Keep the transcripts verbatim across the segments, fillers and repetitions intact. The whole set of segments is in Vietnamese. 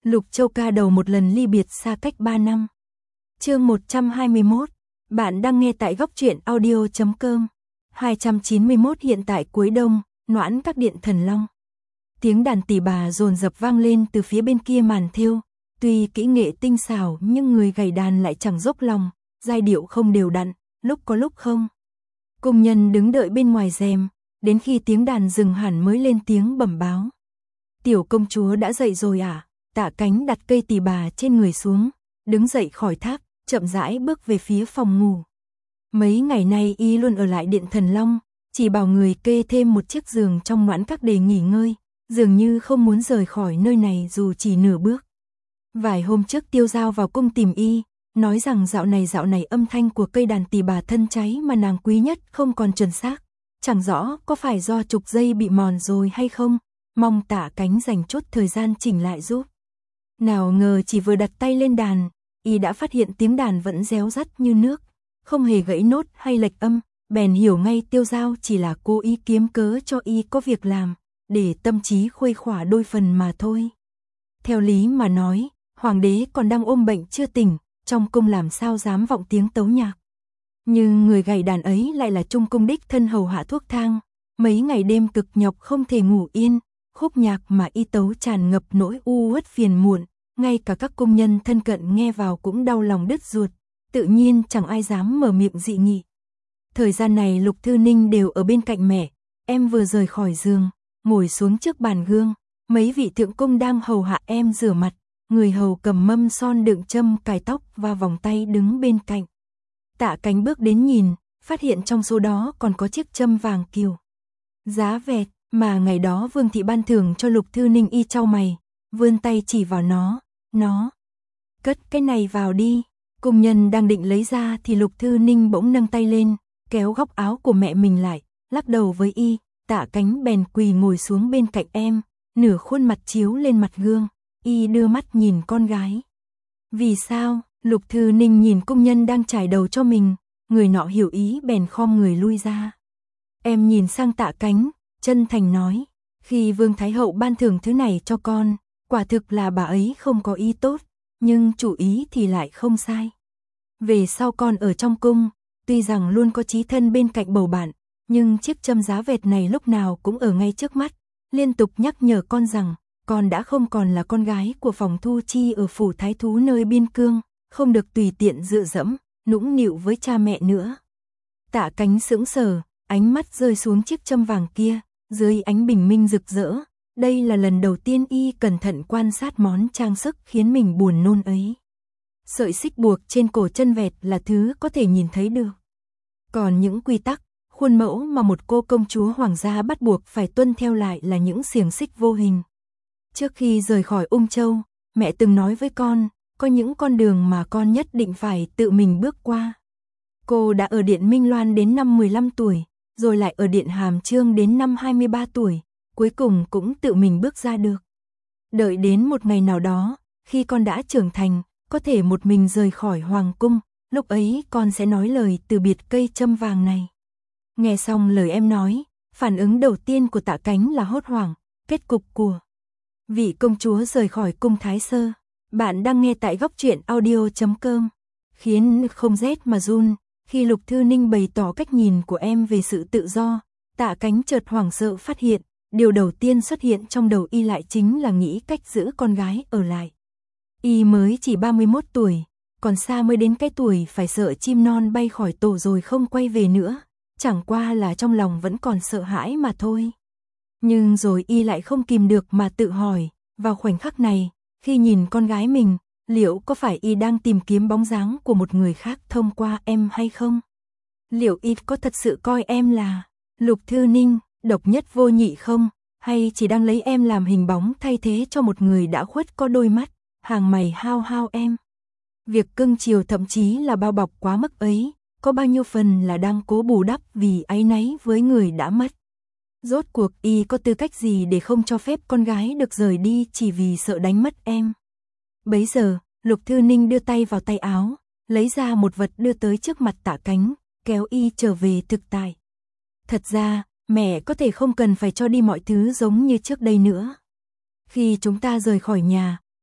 Lục Châu ca đầu một lần ly biệt xa cách ba năm. Chương một trăm hai mươi mốt. Bạn đang nghe tại góc truyện audio chấm com. hai trăm chín mươi mốt hiện tại cuối đông, Noãn Các Điện Thần Long. Tiếng đàn tỳ bà dồn dập vang lên từ phía bên kia màn thêu. Tuy kỹ nghệ tinh xảo nhưng người gảy đàn lại chẳng dốc lòng, giai điệu không đều đặn, lúc có lúc không. Công nhân đứng đợi bên ngoài rèm, đến khi tiếng đàn dừng hẳn mới lên tiếng bẩm báo. Tiểu công chúa đã dậy rồi à? Tạ Cánh đặt cây tỳ bà trên người xuống, đứng dậy khỏi tháp, chậm rãi bước về phía phòng ngủ. Mấy ngày nay y luôn ở lại Điện Thần Long, chỉ bảo người kê thêm một chiếc giường trong Noãn Các để nghỉ ngơi, dường như không muốn rời khỏi nơi này dù chỉ nửa bước. Vài hôm trước Tiêu Giao vào cung tìm y, nói rằng dạo này dạo này âm thanh của cây đàn tỳ bà thân cháy mà nàng quý nhất không còn chuẩn xác, chẳng rõ có phải do trục dây bị mòn rồi hay không, mong Tạ Cánh dành chút thời gian chỉnh lại giúp. Nào ngờ chỉ vừa đặt tay lên đàn, y đã phát hiện tiếng đàn vẫn réo rắt như nước, không hề gãy nốt hay lệch âm, bèn hiểu ngay Tiêu Giao chỉ là cố ý kiếm cớ cho y có việc làm, để tâm trí khuây khỏa đôi phần mà thôi. Theo lý mà nói, hoàng đế còn đang ôm bệnh chưa tỉnh, trong cung làm sao dám vọng tiếng tấu nhạc. Nhưng người gảy đàn ấy lại là Trung Cung đích thân hầu hạ thuốc thang, mấy ngày đêm cực nhọc không thể ngủ yên, khúc nhạc mà y tấu tràn ngập nỗi u uất phiền muộn, ngay cả các công nhân thân cận nghe vào cũng đau lòng đứt ruột, tự nhiên chẳng ai dám mở miệng dị nghị. Thời gian này Lục Thư Ninh đều ở bên cạnh mẹ, em vừa rời khỏi giường, ngồi xuống trước bàn gương, mấy vị thượng cung đang hầu hạ em rửa mặt, người hầu cầm mâm son đựng châm cài tóc và vòng tay đứng bên cạnh. Tạ Cánh bước đến nhìn, phát hiện trong số đó còn có chiếc châm vàng kiều. Giá vẹt mà ngày đó Vương thị ban thưởng cho Lục Thư Ninh, y chau mày, vươn tay chỉ vào nó, nó. Cất cái này vào đi. Công nhân đang định lấy ra thì Lục Thư Ninh bỗng nâng tay lên, kéo góc áo của mẹ mình lại, lắc đầu với y. Tạ Cánh bèn quỳ ngồi xuống bên cạnh em, nửa khuôn mặt chiếu lên mặt gương, y đưa mắt nhìn con gái. Vì sao? Lục Thư Ninh nhìn công nhân đang chải đầu cho mình, người nọ hiểu ý bèn khom người lui ra. Em nhìn sang Tạ Cánh, chân thành nói, khi Vương Thái Hậu ban thưởng thứ này cho con, quả thực là bà ấy không có ý tốt, nhưng chủ ý thì lại không sai. Về sau con ở trong cung, tuy rằng luôn có chí thân bên cạnh bầu bạn, nhưng chiếc châm giá vẹt này lúc nào cũng ở ngay trước mắt, liên tục nhắc nhở con rằng, con đã không còn là con gái của Phòng Thu Chi ở phủ thái thú nơi biên cương, không được tùy tiện dựa dẫm, nũng nịu với cha mẹ nữa. Tạ Cánh sững sờ, ánh mắt rơi xuống chiếc châm vàng kia, dưới ánh bình minh rực rỡ, đây là lần đầu tiên y cẩn thận quan sát món trang sức khiến mình buồn nôn ấy. Sợi xích buộc trên cổ chân vẹt là thứ có thể nhìn thấy được. Còn những quy tắc, khuôn mẫu mà một cô công chúa hoàng gia bắt buộc phải tuân theo lại là những xiềng xích vô hình. Trước khi rời khỏi Ung Châu, mẹ từng nói với con, có những con đường mà con nhất định phải tự mình bước qua. Cô đã ở Điện Minh Loan đến năm mười lăm tuổi, rồi lại ở Điện Hàm Chương đến năm hai mươi ba tuổi, cuối cùng cũng tự mình bước ra được. Đợi đến một ngày nào đó, khi con đã trưởng thành, có thể một mình rời khỏi hoàng cung, lúc ấy con sẽ nói lời từ biệt cây châm vàng này. Nghe xong lời em nói, phản ứng đầu tiên của Tạ Cánh là hốt hoảng, kết cục của vị công chúa rời khỏi cung Thái Sơ. Bạn đang nghe tại góc truyện audio chấm com. Khiến không rét mà run, khi Lục Thư Ninh bày tỏ cách nhìn của em về sự tự do, Tạ Cánh chợt hoảng sợ phát hiện, điều đầu tiên xuất hiện trong đầu y lại chính là nghĩ cách giữ con gái ở lại. Y mới chỉ ba mươi mốt tuổi, còn xa mới đến cái tuổi phải sợ chim non bay khỏi tổ rồi không quay về nữa, chẳng qua là trong lòng vẫn còn sợ hãi mà thôi. Nhưng rồi y lại không kìm được mà tự hỏi, vào khoảnh khắc này, khi nhìn con gái mình, liệu có phải y đang tìm kiếm bóng dáng của một người khác thông qua em hay không? Liệu y có thật sự coi em là Lục Thư Ninh, độc nhất vô nhị không? Hay chỉ đang lấy em làm hình bóng thay thế cho một người đã khuất có đôi mắt, hàng mày hao hao em? Việc cưng chiều thậm chí là bao bọc quá mức ấy, có bao nhiêu phần là đang cố bù đắp vì áy náy với người đã mất? Rốt cuộc y có tư cách gì để không cho phép con gái được rời đi chỉ vì sợ đánh mất em? Bấy giờ, Lục Thư Ninh đưa tay vào tay áo, lấy ra một vật đưa tới trước mặt Tạ Cánh, kéo y trở về thực tại. Thật ra, mẹ có thể không cần phải cho đi mọi thứ giống như trước đây nữa. Khi chúng ta rời khỏi nhà,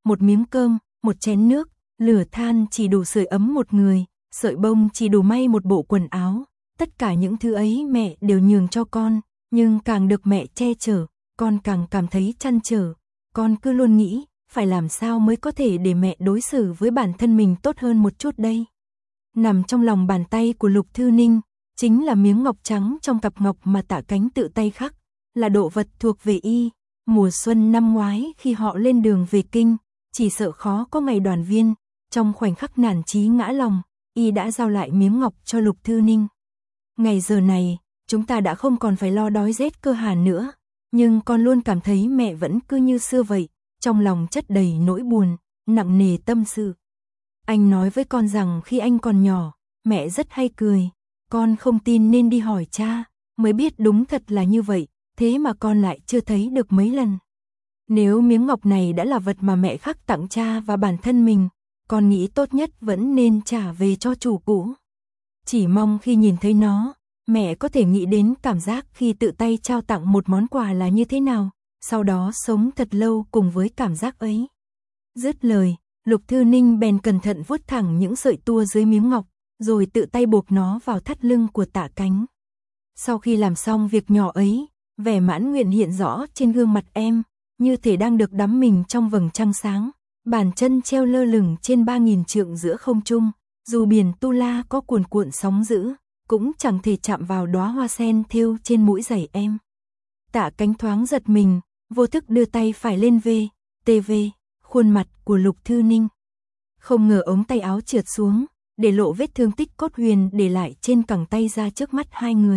một miếng cơm, một chén nước, lửa than chỉ đủ sưởi ấm một người, sợi bông chỉ đủ may một bộ quần áo. Tất cả những thứ ấy mẹ đều nhường cho con, nhưng càng được mẹ che chở, con càng cảm thấy trăn trở. Con cứ luôn nghĩ, phải làm sao mới có thể để mẹ đối xử với bản thân mình tốt hơn một chút đây. Nằm trong lòng bàn tay của Lục Thư Ninh, chính là miếng ngọc trắng trong cặp ngọc mà Tạ Cánh tự tay khắc, là đồ vật thuộc về y. Mùa xuân năm ngoái khi họ lên đường về kinh, chỉ sợ khó có ngày đoàn viên, trong khoảnh khắc nản chí ngã lòng, y đã giao lại miếng ngọc cho Lục Thư Ninh. Ngày giờ này, chúng ta đã không còn phải lo đói rét cơ hàn nữa, nhưng con luôn cảm thấy mẹ vẫn cứ như xưa vậy, trong lòng chất đầy nỗi buồn, nặng nề tâm sự. Anh nói với con rằng khi anh còn nhỏ, mẹ rất hay cười, con không tin nên đi hỏi cha, mới biết đúng thật là như vậy, thế mà con lại chưa thấy được mấy lần. Nếu miếng ngọc này đã là vật mà mẹ khắc tặng cha và bản thân mình, con nghĩ tốt nhất vẫn nên trả về cho chủ cũ. Chỉ mong khi nhìn thấy nó, mẹ có thể nghĩ đến cảm giác khi tự tay trao tặng một món quà là như thế nào, sau đó sống thật lâu cùng với cảm giác ấy. Dứt lời, Lục Thư Ninh bèn cẩn thận vuốt thẳng những sợi tua dưới miếng ngọc, rồi tự tay buộc nó vào thắt lưng của Tạ Cánh. Sau khi làm xong việc nhỏ ấy, vẻ mãn nguyện hiện rõ trên gương mặt em, như thể đang được đắm mình trong vầng trăng sáng, bàn chân treo lơ lửng trên ba nghìn trượng giữa không trung, dù biển Tu La có cuồn cuộn sóng dữ, cũng chẳng thể chạm vào đóa hoa sen thêu trên mũi giày em. Tạ Cánh thoáng giật mình, vô thức đưa tay phải lên về, tê vê, khuôn mặt của Lục Thư Ninh. Không ngờ ống tay áo trượt xuống, để lộ vết thương tích cốt huyền để lại trên cẳng tay ra trước mắt hai người.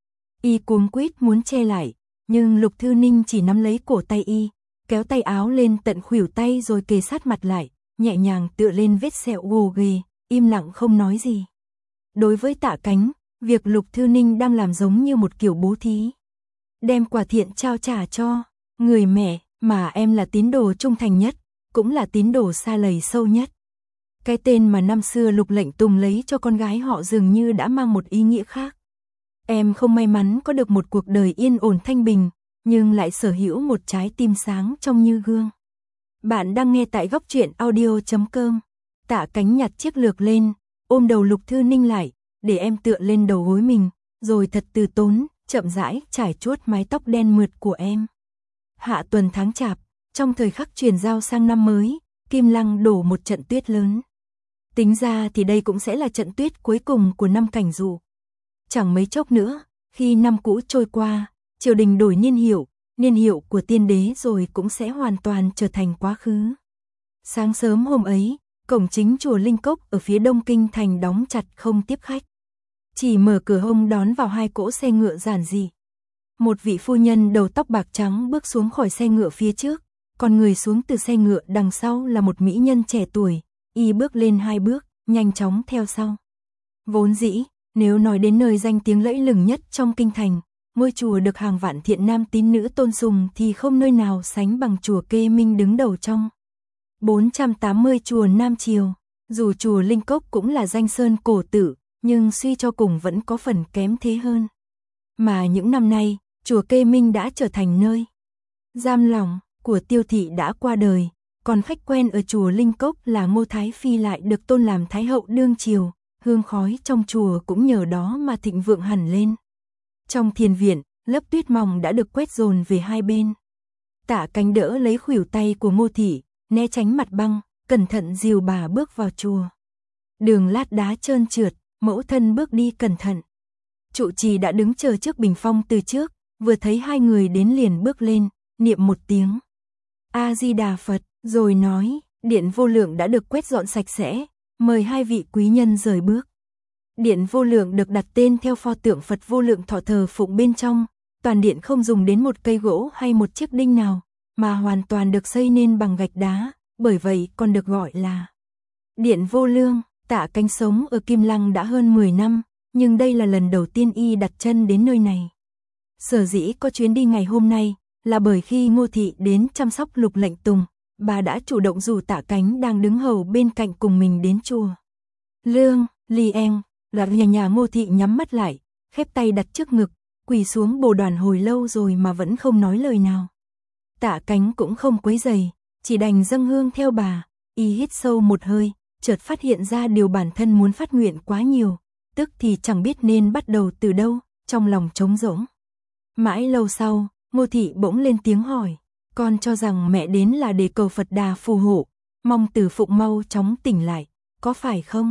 Y cuống quýt muốn che lại, nhưng Lục Thư Ninh chỉ nắm lấy cổ tay y, kéo tay áo lên tận khuỷu tay rồi kề sát mặt lại, nhẹ nhàng tựa lên vết sẹo gồ ghề, im lặng không nói gì. Đối với Tạ Cánh, việc Lục Thư Ninh đang làm giống như một kiểu bố thí. Đem quà thiện trao trả cho người mẹ mà em là tín đồ trung thành nhất, cũng là tín đồ xa lầy sâu nhất. Cái tên mà năm xưa Lục Lệnh Tùng lấy cho con gái họ dường như đã mang một ý nghĩa khác. Em không may mắn có được một cuộc đời yên ổn thanh bình, nhưng lại sở hữu một trái tim sáng trong như gương. Bạn đang nghe tại góc truyện audio chấm com. Tạ Cánh nhặt chiếc lược lên, ôm đầu Lục Thư Ninh lại, để em tựa lên đầu gối mình, rồi thật từ tốn, chậm rãi trải chuốt mái tóc đen mượt của em. Hạ tuần tháng chạp, trong thời khắc chuyển giao sang năm mới, Kim Lăng đổ một trận tuyết lớn. Tính ra thì đây cũng sẽ là trận tuyết cuối cùng của năm Cảnh Dụ. Chẳng mấy chốc nữa, khi năm cũ trôi qua, triều đình đổi niên hiệu, niên hiệu của tiên đế rồi cũng sẽ hoàn toàn trở thành quá khứ. Sáng sớm hôm ấy, cổng chính chùa Linh Cốc ở phía đông kinh thành đóng chặt không tiếp khách. Chỉ mở cửa hông đón vào hai cỗ xe ngựa giản dị. Một vị phu nhân đầu tóc bạc trắng bước xuống khỏi xe ngựa phía trước, còn người xuống từ xe ngựa đằng sau là một mỹ nhân trẻ tuổi, y bước lên hai bước, nhanh chóng theo sau. Vốn dĩ, nếu nói đến nơi danh tiếng lẫy lừng nhất trong kinh thành, ngôi chùa được hàng vạn thiện nam tín nữ tôn sùng thì không nơi nào sánh bằng chùa Kê Minh đứng đầu trong bốn trăm tám mươi chùa Nam Triều. Dù chùa Linh Cốc cũng là danh sơn cổ tự, nhưng suy cho cùng vẫn có phần kém thế hơn. Mà những năm nay, chùa Kê Minh đã trở thành nơi giam lỏng của Tiêu thị đã qua đời, còn khách quen ở chùa Linh Cốc là Ngô Thái Phi lại được tôn làm Thái hậu đương triều, hương khói trong chùa cũng nhờ đó mà thịnh vượng hẳn lên. Trong thiền viện, lớp tuyết mỏng đã được quét dồn về hai bên. Tạ Cánh đỡ lấy khuỷu tay của Ngô thị, né tránh mặt băng, cẩn thận dìu bà bước vào chùa. Đường lát đá trơn trượt, mẫu thân bước đi cẩn thận. Trụ trì đã đứng chờ trước bình phong từ trước, vừa thấy hai người đến liền bước lên, niệm một tiếng A Di Đà Phật, rồi nói, điện vô lượng đã được quét dọn sạch sẽ, mời hai vị quý nhân rời bước. Điện vô lượng được đặt tên theo pho tượng Phật vô lượng thọ thờ phụng bên trong, toàn điện không dùng đến một cây gỗ hay một chiếc đinh nào, mà hoàn toàn được xây nên bằng gạch đá, bởi vậy còn được gọi là Điện Vô Lương. Tạ Cánh sống ở Kim Lăng đã hơn mười năm, nhưng đây là lần đầu tiên y đặt chân đến nơi này. Sở dĩ có chuyến đi ngày hôm nay, là bởi khi Ngô thị đến chăm sóc Lục Lệnh Tùng, bà đã chủ động rủ Tạ Cánh đang đứng hầu bên cạnh cùng mình đến chùa. Lương, Li Eng, là nhà nhà Ngô thị nhắm mắt lại, khép tay đặt trước ngực, quỳ xuống bồ đoàn hồi lâu rồi mà vẫn không nói lời nào. Tạ Cánh cũng không quấy rầy, chỉ đành dâng hương theo bà. Y hít sâu một hơi, chợt phát hiện ra điều bản thân muốn phát nguyện quá nhiều, tức thì chẳng biết nên bắt đầu từ đâu, trong lòng trống rỗng. Mãi lâu sau, Ngô Thị bỗng lên tiếng hỏi, con cho rằng mẹ đến là để cầu Phật Đà phù hộ, mong Từ Phụng mau chóng tỉnh lại, có phải không?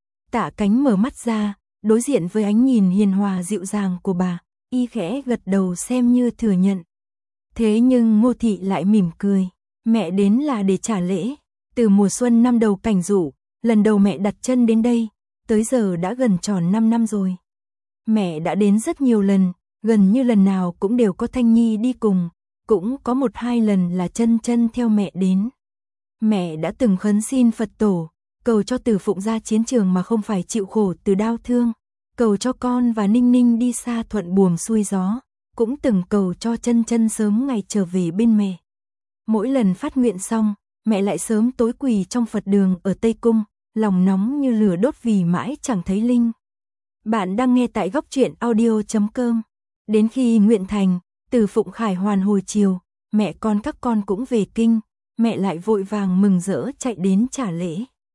Tạ Cánh mở mắt ra, đối diện với ánh nhìn hiền hòa dịu dàng của bà, y khẽ gật đầu xem như thừa nhận. Thế nhưng Ngô Thị lại mỉm cười, mẹ đến là để trả lễ. Từ mùa xuân năm đầu Cảnh Dụ, lần đầu mẹ đặt chân đến đây, tới giờ đã gần tròn năm năm rồi. Mẹ đã đến rất nhiều lần, gần như lần nào cũng đều có Thanh Nhi đi cùng, cũng có một hai lần là chân chân theo mẹ đến. Mẹ đã từng khấn xin Phật Tổ, cầu cho Từ Phụng ra chiến trường mà không phải chịu khổ từ đau thương, cầu cho con và Ninh Ninh đi xa thuận buồm xuôi gió, cũng từng cầu cho chân chân sớm ngày trở về bên mẹ. Mỗi lần phát nguyện xong, mẹ lại sớm tối quỳ trong Phật đường ở Tây Cung, lòng nóng như lửa đốt vì mãi chẳng thấy Linh. Bạn đang nghe tại góc truyện audio chấm com. Đến khi nguyện thành, Từ Phụng khải hoàn hồi chiều, mẹ con các con cũng về kinh, mẹ lại vội vàng mừng rỡ chạy đến trả lễ.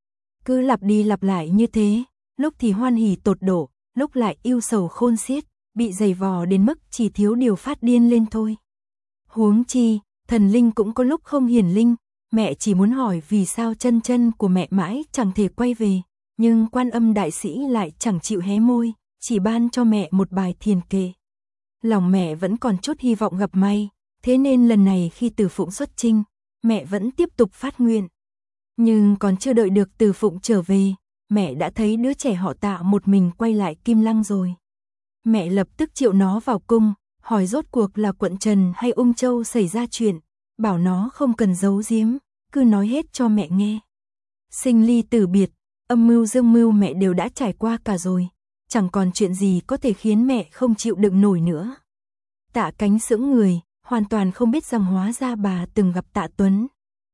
Cứ lặp đi lặp lại như thế, lúc thì hoan hỉ tột độ, lúc lại ưu sầu khôn xiết, bị giày vò đến mức chỉ thiếu điều phát điên lên thôi. Huống chi, thần linh cũng có lúc không hiển linh, mẹ chỉ muốn hỏi vì sao chân chân của mẹ mãi chẳng thể quay về, nhưng Quan Âm đại sĩ lại chẳng chịu hé môi, chỉ ban cho mẹ một bài thiền kệ. Lòng mẹ vẫn còn chút hy vọng gặp may, thế nên lần này khi Từ Phụng xuất chinh, mẹ vẫn tiếp tục phát nguyện. Nhưng còn chưa đợi được Từ Phụng trở về, mẹ đã thấy đứa trẻ họ Tạ một mình quay lại Kim Lăng rồi. Mẹ lập tức triệu nó vào cung, hỏi rốt cuộc là quận Trần hay Ung Châu xảy ra chuyện, bảo nó không cần giấu giếm, cứ nói hết cho mẹ nghe. Sinh ly tử biệt, âm mưu dương mưu mẹ đều đã trải qua cả rồi, chẳng còn chuyện gì có thể khiến mẹ không chịu đựng nổi nữa. Tạ Cánh sững người, hoàn toàn không biết rằng hóa ra bà từng gặp Tạ Tuấn.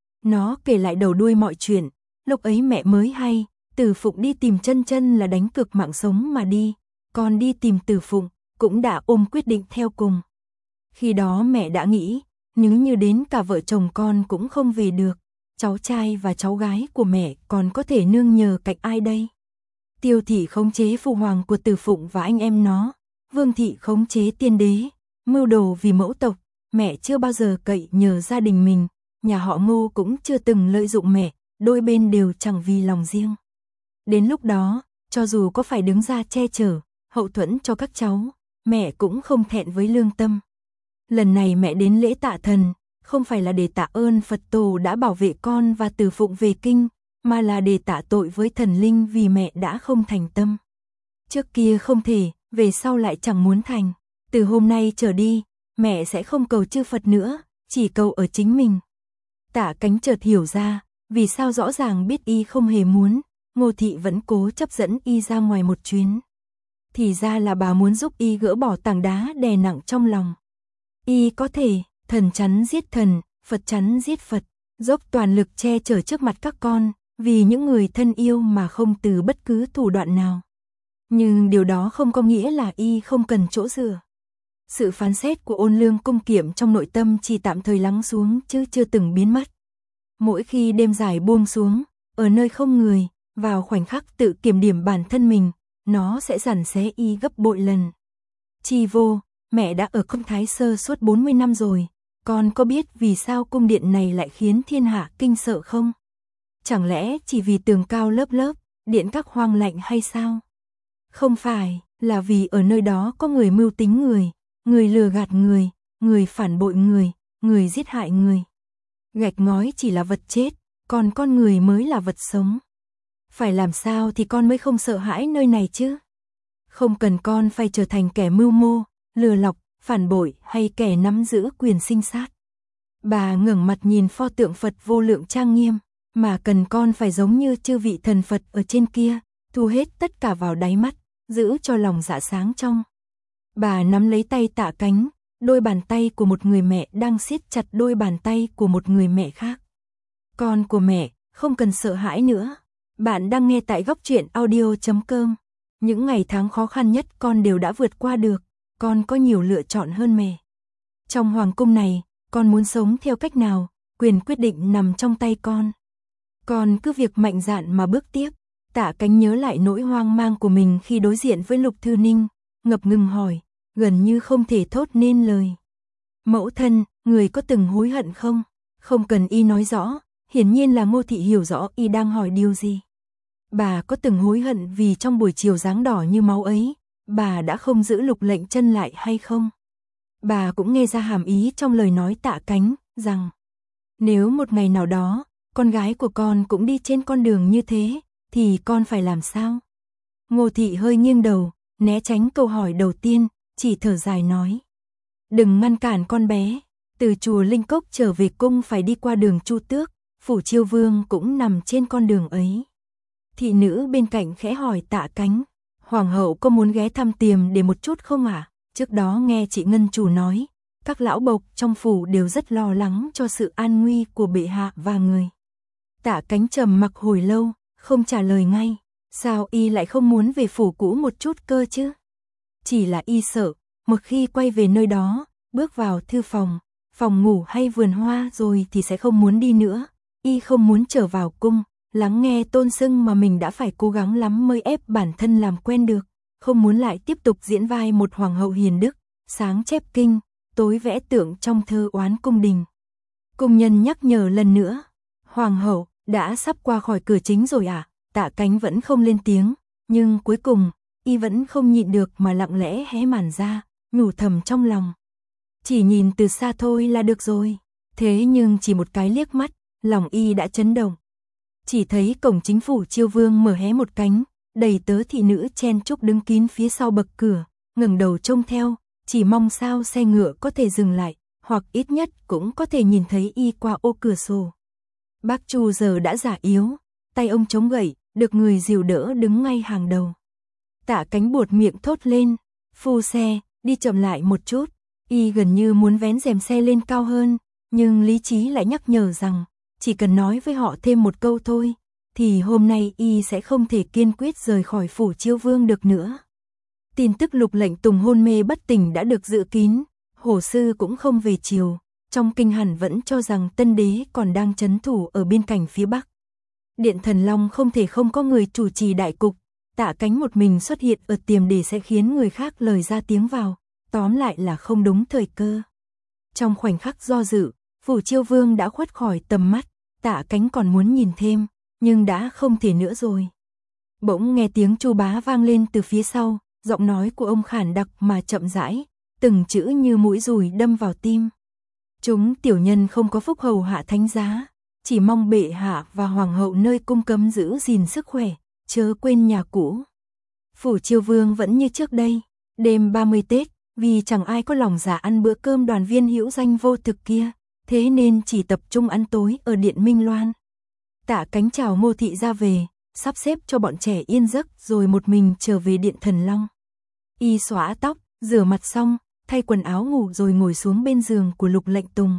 Nó kể lại đầu đuôi mọi chuyện, lúc ấy mẹ mới hay, Từ Phụng đi tìm chân chân là đánh cược mạng sống mà đi, còn đi tìm Từ Phụng, cũng đã ôm quyết định theo cùng. Khi đó mẹ đã nghĩ, nếu như đến cả vợ chồng con cũng không về được, cháu trai và cháu gái của mẹ còn có thể nương nhờ cạnh ai đây? Tiêu Thị khống chế phụ hoàng của Từ Phụng và anh em nó, Vương Thị khống chế tiên đế, mưu đồ vì mẫu tộc, mẹ chưa bao giờ cậy nhờ gia đình mình, nhà họ Ngô cũng chưa từng lợi dụng mẹ, đôi bên đều chẳng vì lòng riêng. Đến lúc đó, cho dù có phải đứng ra che chở, hậu thuẫn cho các cháu, mẹ cũng không thẹn với lương tâm. Lần này mẹ đến lễ tạ thần, không phải là để tạ ơn Phật Tổ đã bảo vệ con và Từ Phụng về kinh, mà là để tạ tội với thần linh vì mẹ đã không thành tâm. Trước kia không thể, về sau lại chẳng muốn thành. Từ hôm nay trở đi, mẹ sẽ không cầu chư Phật nữa, chỉ cầu ở chính mình. Tạ Cánh chợt hiểu ra, vì sao rõ ràng biết y không hề muốn, Ngô Thị vẫn cố chấp dẫn y ra ngoài một chuyến. Thì ra là bà muốn giúp y gỡ bỏ tảng đá đè nặng trong lòng. Y có thể, thần chắn giết thần, Phật chắn giết Phật, dốc toàn lực che chở trước mặt các con, vì những người thân yêu mà không từ bất cứ thủ đoạn nào. Nhưng điều đó không có nghĩa là y không cần chỗ dựa. Sự phán xét của Ôn Lương Cung Kiệm trong nội tâm chỉ tạm thời lắng xuống chứ chưa từng biến mất. Mỗi khi đêm dài buông xuống, ở nơi không người, vào khoảnh khắc tự kiểm điểm bản thân mình, nó sẽ giằn xé y gấp bội lần. Chi vô, mẹ đã ở cung Thái Sơ suốt bốn mươi năm rồi, con có biết vì sao cung điện này lại khiến thiên hạ kinh sợ không? Chẳng lẽ chỉ vì tường cao lớp lớp, điện các hoang lạnh hay sao? Không phải, là vì ở nơi đó có người mưu tính người, người lừa gạt người, người phản bội người, người giết hại người. Gạch ngói chỉ là vật chết, còn con người mới là vật sống. Phải làm sao thì con mới không sợ hãi nơi này chứ? Không cần con phải trở thành kẻ mưu mô, lừa lọc, phản bội hay kẻ nắm giữ quyền sinh sát. Bà ngẩng mặt nhìn pho tượng Phật vô lượng trang nghiêm, mà cần con phải giống như chư vị thần Phật ở trên kia, thu hết tất cả vào đáy mắt, giữ cho lòng dạ sáng trong. Bà nắm lấy tay Tạ Cánh, đôi bàn tay của một người mẹ đang siết chặt đôi bàn tay của một người mẹ khác. Con của mẹ, không cần sợ hãi nữa. Bạn đang nghe tại góc truyện audio chấm com. Những ngày tháng khó khăn nhất con đều đã vượt qua được, con có nhiều lựa chọn hơn mẹ. Trong hoàng cung này, con muốn sống theo cách nào, quyền quyết định nằm trong tay con. Con cứ việc mạnh dạn mà bước tiếp. Tạ Cánh nhớ lại nỗi hoang mang của mình khi đối diện với Lục Thư Ninh, ngập ngừng hỏi, gần như không thể thốt nên lời. Mẫu thân, người có từng hối hận không? Không cần y nói rõ, hiển nhiên là Ngô Thị hiểu rõ y đang hỏi điều gì. Bà có từng hối hận vì trong buổi chiều dáng đỏ như máu ấy, bà đã không giữ Lục Lệnh Chân lại hay không? Bà cũng nghe ra hàm ý trong lời nói Tạ Cánh, rằng nếu một ngày nào đó, con gái của con cũng đi trên con đường như thế, thì con phải làm sao? Ngô Thị hơi nghiêng đầu, né tránh câu hỏi đầu tiên, chỉ thở dài nói. Đừng ngăn cản con bé, từ chùa Linh Cốc trở về cung phải đi qua đường Chu Tước, phủ Chiêu Vương cũng nằm trên con đường ấy. Thị nữ bên cạnh khẽ hỏi Tạ Cánh, Hoàng hậu có muốn ghé thăm Tiềm để một chút không ạ? À? Trước đó nghe chị Ngân chủ nói, các lão bộc trong phủ đều rất lo lắng cho sự an nguy của bệ hạ và người. Tạ Cánh trầm mặc hồi lâu, không trả lời ngay. Sao y lại không muốn về phủ cũ một chút cơ chứ? Chỉ là y sợ, một khi quay về nơi đó, bước vào thư phòng, phòng ngủ hay vườn hoa rồi thì sẽ không muốn đi nữa. Y không muốn trở vào cung, lắng nghe tôn xưng mà mình đã phải cố gắng lắm mới ép bản thân làm quen được. Không muốn lại tiếp tục diễn vai một hoàng hậu hiền đức, sáng chép kinh, tối vẽ tượng trong thơ oán cung đình. Cung nhân nhắc nhở lần nữa. Hoàng hậu, đã sắp qua khỏi cửa chính rồi à? Tạ Cánh vẫn không lên tiếng, nhưng cuối cùng, y vẫn không nhịn được mà lặng lẽ hé màn ra, nhủ thầm trong lòng. Chỉ nhìn từ xa thôi là được rồi. Thế nhưng chỉ một cái liếc mắt, lòng y đã chấn động. Chỉ thấy cổng chính phủ Chiêu Vương mở hé một cánh, đầy tớ thị nữ chen chúc đứng kín phía sau bậc cửa, ngẩng đầu trông theo, chỉ mong sao xe ngựa có thể dừng lại, hoặc ít nhất cũng có thể nhìn thấy y qua ô cửa sổ. Bác Chu giờ đã già yếu, tay ông chống gậy, được người dìu đỡ đứng ngay hàng đầu. Tạ Cánh buột miệng thốt lên, phu xe, đi chậm lại một chút. Y gần như muốn vén rèm xe lên cao hơn, nhưng lý trí lại nhắc nhở rằng, chỉ cần nói với họ thêm một câu thôi, thì hôm nay y sẽ không thể kiên quyết rời khỏi phủ Chiêu Vương được nữa. Tin tức Lục Lệnh Tùng hôn mê bất tỉnh đã được dự kín, Hổ Sư cũng không về chiều, trong kinh hẳn vẫn cho rằng Tân Đế còn đang trấn thủ ở biên cảnh phía Bắc. Điện Thần Long không thể không có người chủ trì đại cục, Tạ Cánh một mình xuất hiện ở Tiềm để sẽ khiến người khác lời ra tiếng vào, tóm lại là không đúng thời cơ. Trong khoảnh khắc do dự, phủ Chiêu Vương đã khuất khỏi tầm mắt, Tạ Cánh còn muốn nhìn thêm, nhưng đã không thể nữa rồi. Bỗng nghe tiếng Chu Bá vang lên từ phía sau, giọng nói của ông khản đặc mà chậm rãi, từng chữ như mũi dùi đâm vào tim. Chúng tiểu nhân không có phúc hầu hạ thánh giá, chỉ mong bệ hạ và hoàng hậu nơi cung cấm giữ gìn sức khỏe, chớ quên nhà cũ. Phủ Chiêu Vương vẫn như trước đây, đêm ba mươi Tết, vì chẳng ai có lòng dạ ăn bữa cơm đoàn viên hữu danh vô thực kia, thế nên chỉ tập trung ăn tối ở điện Minh Loan. Tạ Cánh chào Ngô Thị ra về, sắp xếp cho bọn trẻ yên giấc rồi một mình trở về điện Thần Long. Y xõa tóc, rửa mặt xong, thay quần áo ngủ rồi ngồi xuống bên giường của Lục Lệnh Tùng.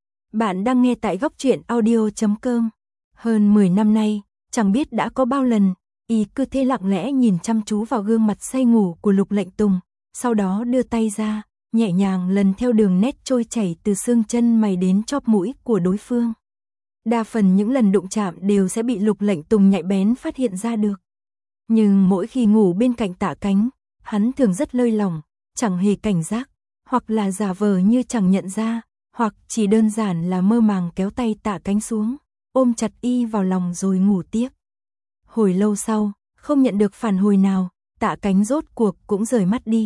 Bạn đang nghe tại góc truyện audio chấm com. Hơn mười năm nay, chẳng biết đã có bao lần, y cứ thế lặng lẽ nhìn chăm chú vào gương mặt say ngủ của Lục Lệnh Tùng, sau đó đưa tay ra, nhẹ nhàng lần theo đường nét trôi chảy từ xương chân mày đến chóp mũi của đối phương. Đa phần những lần đụng chạm đều sẽ bị Lục Lệnh Tùng nhạy bén phát hiện ra được. Nhưng mỗi khi ngủ bên cạnh Tạ Cánh, hắn thường rất lơi lỏng, chẳng hề cảnh giác, hoặc là giả vờ như chẳng nhận ra, hoặc chỉ đơn giản là mơ màng kéo tay Tạ Cánh xuống, ôm chặt y vào lòng rồi ngủ tiếp. Hồi lâu sau, không nhận được phản hồi nào, Tạ Cánh rốt cuộc cũng rời mắt đi.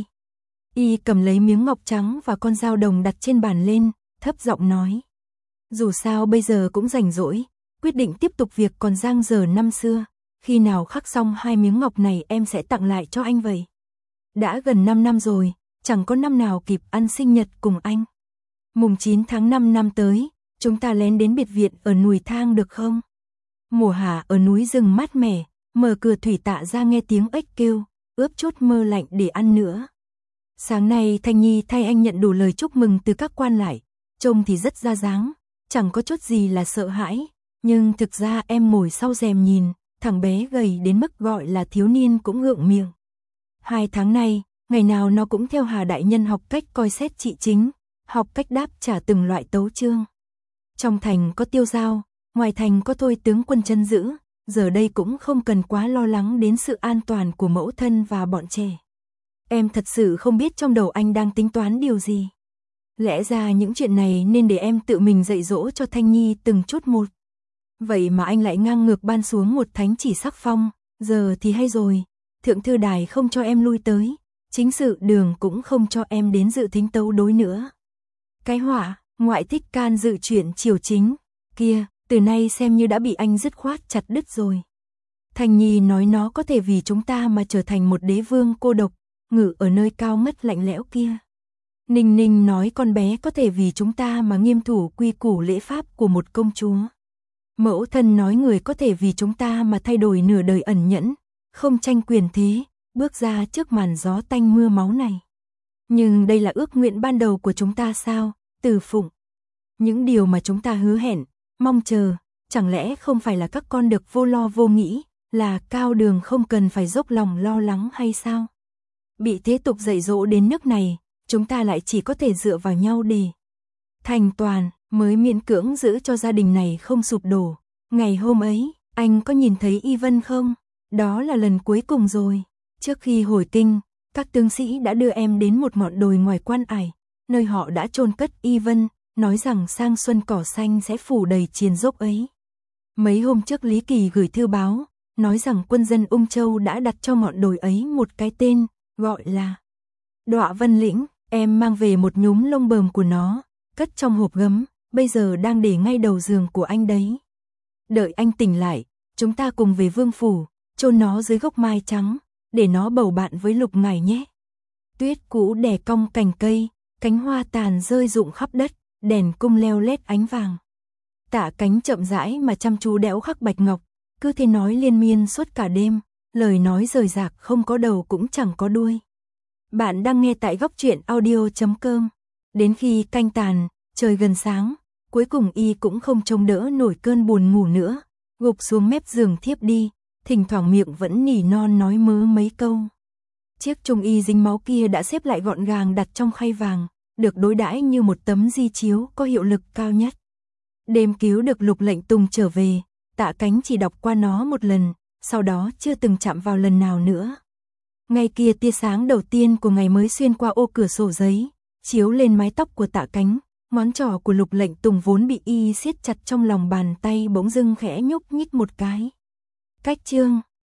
Y cầm lấy miếng ngọc trắng và con dao đồng đặt trên bàn lên, thấp giọng nói. Dù sao bây giờ cũng rảnh rỗi, quyết định tiếp tục việc còn dang dở năm xưa, khi nào khắc xong hai miếng ngọc này em sẽ tặng lại cho anh vậy. Đã gần năm năm rồi, chẳng có năm nào kịp ăn sinh nhật cùng anh. Mùng chín tháng năm năm tới, chúng ta lén đến biệt viện ở Nùi Thang được không? Mùa hạ ở núi rừng mát mẻ, mở cửa thủy tạ ra nghe tiếng ếch kêu, ướp chút mơ lạnh để ăn nữa. Sáng nay Thanh Nhi thay anh nhận đủ lời chúc mừng từ các quan lại, trông thì rất ra dáng, chẳng có chút gì là sợ hãi, nhưng thực ra em ngồi sau rèm nhìn, thằng bé gầy đến mức gọi là thiếu niên cũng ngượng miệng. Hai tháng nay, ngày nào nó cũng theo Hà đại nhân học cách coi xét trị chính, học cách đáp trả từng loại tấu chương. Trong thành có Tiêu Giao, ngoài thành có Thôi tướng quân trấn giữ, giờ đây cũng không cần quá lo lắng đến sự an toàn của mẫu thân và bọn trẻ. Em thật sự không biết trong đầu anh đang tính toán điều gì. Lẽ ra những chuyện này nên để em tự mình dạy dỗ cho Thanh Nhi từng chút một. Vậy mà anh lại ngang ngược ban xuống một thánh chỉ sắc phong, giờ thì hay rồi, thượng thư đài không cho em lui tới, chính sự đường cũng không cho em đến dự thính tấu đối nữa. Cái họa, ngoại thích can dự chuyện triều chính, kia, từ nay xem như đã bị anh dứt khoát chặt đứt rồi. Thanh Nhi nói nó có thể vì chúng ta mà trở thành một đế vương cô độc, ngự ở nơi cao ngất lạnh lẽo kia. Ninh Ninh nói con bé có thể vì chúng ta mà nghiêm thủ quy củ lễ pháp của một công chúa. Mẫu thân nói người có thể vì chúng ta mà thay đổi nửa đời ẩn nhẫn, không tranh quyền thế, bước ra trước màn gió tanh mưa máu này. Nhưng đây là ước nguyện ban đầu của chúng ta sao, Từ Phụng? Những điều mà chúng ta hứa hẹn, mong chờ, chẳng lẽ không phải là các con được vô lo vô nghĩ, là cao đường không cần phải dốc lòng lo lắng hay sao? Bị thế tục dạy dỗ đến nước này, chúng ta lại chỉ có thể dựa vào nhau để thành toàn, mới miễn cưỡng giữ cho gia đình này không sụp đổ. Ngày hôm ấy, anh có nhìn thấy Y Vân không? Đó là lần cuối cùng rồi. Trước khi hồi kinh, các tướng sĩ đã đưa em đến một ngọn đồi ngoài Quan Ải, nơi họ đã chôn cất Y Vân, nói rằng sang xuân cỏ xanh sẽ phủ đầy triền dốc ấy. Mấy hôm trước Lý Kỳ gửi thư báo, nói rằng quân dân Ung Châu đã đặt cho ngọn đồi ấy một cái tên, gọi là Đọa Vân Lĩnh. Em mang về một nhúm lông bờm của nó, cất trong hộp gấm, bây giờ đang để ngay đầu giường của anh đấy. Đợi anh tỉnh lại, chúng ta cùng về vương phủ, chôn nó dưới gốc mai trắng, để nó bầu bạn với Lục Ngải nhé. Tuyết cũ đè cong cành cây, cánh hoa tàn rơi rụng khắp đất, đèn cung leo lét ánh vàng. Tạ Cánh chậm rãi mà chăm chú đẽo khắc bạch ngọc, cứ thế nói liên miên suốt cả đêm, lời nói rời rạc không có đầu cũng chẳng có đuôi. Bạn đang nghe tại góc truyện audio chấm com. Đến khi canh tàn, trời gần sáng, cuối cùng Y cũng không trông đỡ nổi cơn buồn ngủ nữa, gục xuống mép giường thiếp đi, thỉnh thoảng miệng vẫn nỉ non nói mớ mấy câu. Chiếc trung y dính máu kia đã xếp lại gọn gàng đặt trong khay vàng, được đối đãi như một tấm di chiếu có hiệu lực cao nhất. Đêm cứu được Lục Lệnh Tùng trở về, Tạ Cánh chỉ đọc qua nó một lần, sau đó chưa từng chạm vào lần nào nữa. Ngày kia tia sáng đầu tiên của ngày mới xuyên qua ô cửa sổ giấy, chiếu lên mái tóc của Tạ Cánh, ngón trỏ của Lục Lệnh Tùng vốn bị Y siết chặt trong lòng bàn tay bỗng dưng khẽ nhúc nhích một cái. Cách chương